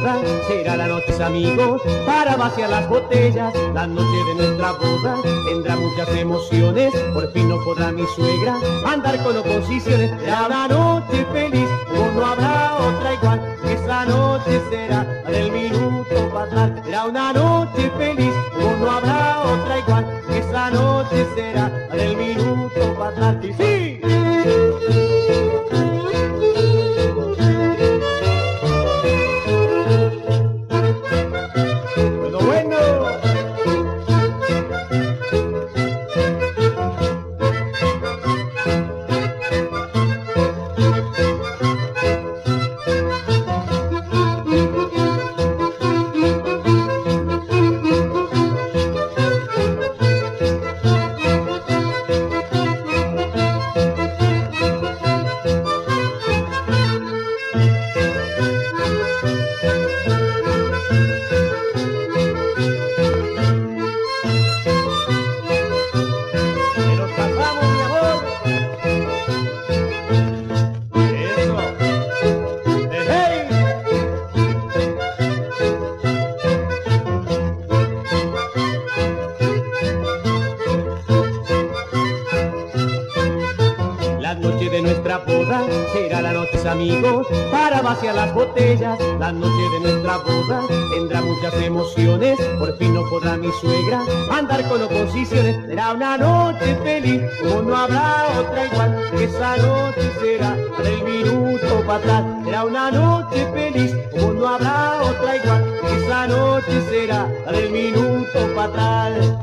boda será la noche, amigos, para vaciar las botellas. La noche de nuestra boda tendrá muchas emociones. Por fin no podrá mi suegra andar con oposiciones. Será una noche feliz, como no habrá otra igual. Esa noche será la del minuto fatal. Será una noche feliz, como no habrá otra igual. Esa noche será la del minuto fatal. ¡Y sí! La noche de nuestra boda será la noche, amigos, para vaciar las botellas. La noche de nuestra boda tendrá muchas emociones. Por fin no podrá mi suegra andar con oposiciones. Será una noche feliz, como no habrá otra igual. Esa noche será la del minuto fatal. Será una noche feliz, como no habrá otra igual. Esa noche será la del minuto fatal.